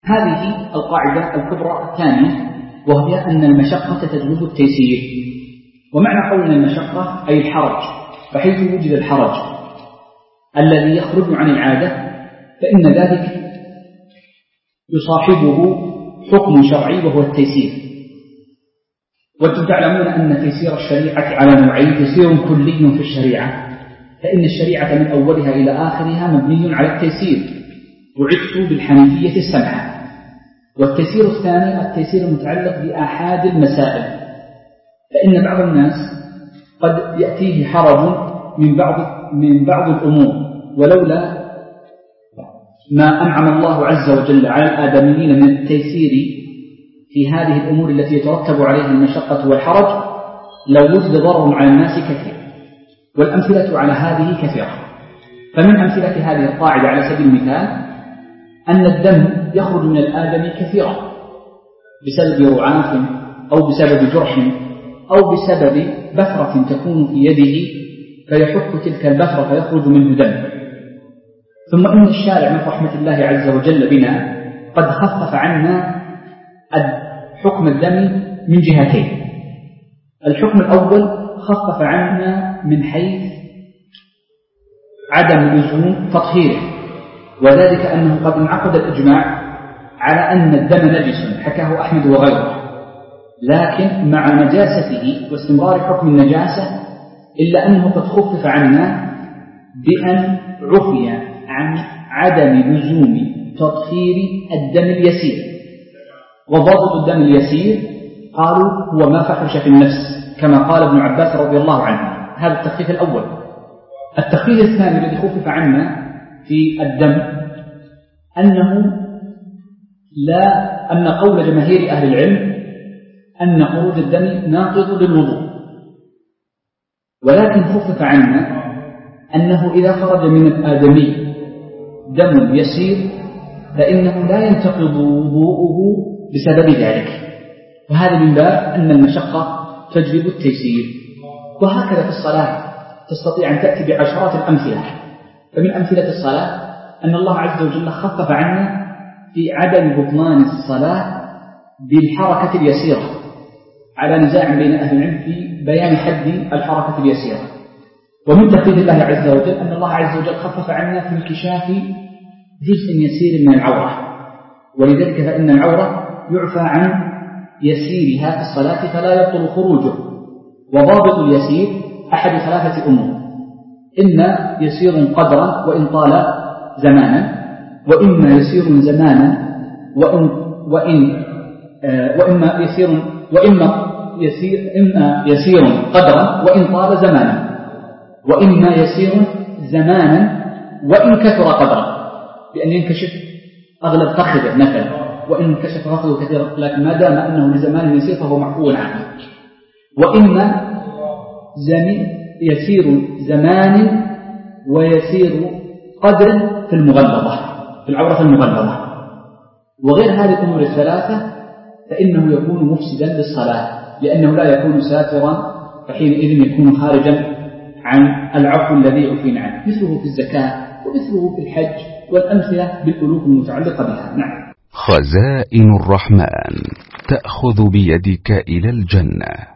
هذه القاعدة الكبرى الثانية، وهي أن المشقة تجلب التيسير. ومعنى قولنا المشقة أي الحرج، فحيث وجد الحرج الذي يخرج عن العادة فإن ذلك يصاحبه حكم شرعي وهو التيسير. وأنتم تعلمون أن تيسير الشريعة على نوعين: تيسير كلي في الشريعة، فإن الشريعة من أولها إلى آخرها مبني على التيسير، بعثت بالحنيفية السمحة. والتيسير الثاني التيسير المتعلق بآحاد المسائل، فإن بعض الناس قد يأتيه حرج من بعض الأمور، ولولا ما أنعم الله عز وجل على الآدميين من التيسير في هذه الأمور التي يترتب عليها المشقة والحرج لو وجد ضرر على الناس كثير. والأمثلة على هذه كثيرة. فمن أمثلة هذه القاعدة على سبيل المثال أن الدم يخرج من الآدمي كثيرا بسبب رعاف أو بسبب جرح أو بسبب بثرة تكون في يده فيحك تلك البثرة فيخرج منه دم. ثم إن الشارع من رحمة الله عز وجل بنا قد خفف عنا حكم الدم من جهتين. الحكم الأول خفف عنا من حيث عدم لزوم تطهيره، وذلك أنه قد انعقد الإجماع على أن الدم نجس، حكاه أحمد وغيره، لكن مع نجاسته واستمرار حكم النجاسة إلا أنه قد خفف عنا بأن عفي عن عدم لزوم تطهير الدم اليسير. وضابط الدم اليسير قالوا هو ما فحش في النفس كما قال ابن عباس رضي الله عنه. هذا التخفيف الأول. التخفيف الثاني الذي خفف عنا في الدم أن قول جماهير أهل العلم أن خروج الدم ناقض للوضوء، ولكن خفف عنا أنه إذا خرج من الآدمي دم يسير فإنه لا ينتقض وضوءه بسبب ذلك. وهذا من باب أن المشقة تجلب التيسير. وهكذا في الصلاة تستطيع أن تأتي بعشرات الأمثلة. فمن أمثلة الصلاة أن الله عز وجل خفف عنا في عدم بطلان الصلاة بالحركة اليسيرة، على نزاع بين أهل العلم في بيان حد الحركة اليسيرة. ومن تخفيف الله عز وجل أن الله عز وجل خفف عنا في انكشاف جزء يسير من العورة، ولذلك فإن العورة يعفى عن يسيرها في الصلاة فلا يبطل خروجه. وضابط اليسير أحد ثلاثة أمور: إما يسير قدرا وإن طال زمانا، وإما يسير زمانا وإما يسير قدرا وإن طال زمانا، وإما يسير زمانا وإن كثر قدرا، بأن ينكشف أغلب فخذه مثلا، وإن كشف فخذه كثيرا لكن ما دام أنه لزمان يسير فهو معفو عنه. وإما يسير زمان ويسير قدر في المغلظة، في العورة المغلظة. وغير هذه الأمور الثلاثة فإنه يكون مفسدا للصلاة، لأنه لا يكون ساترا، فحينئذ يكون خارجا عن العفو الذي عفينا عنه، مثله في الزكاة ومثله في الحج، والأمثلة بالألوف المتعلقة بها. نعم. خزائن الرحمن تأخذ بيدك إلى الجنة.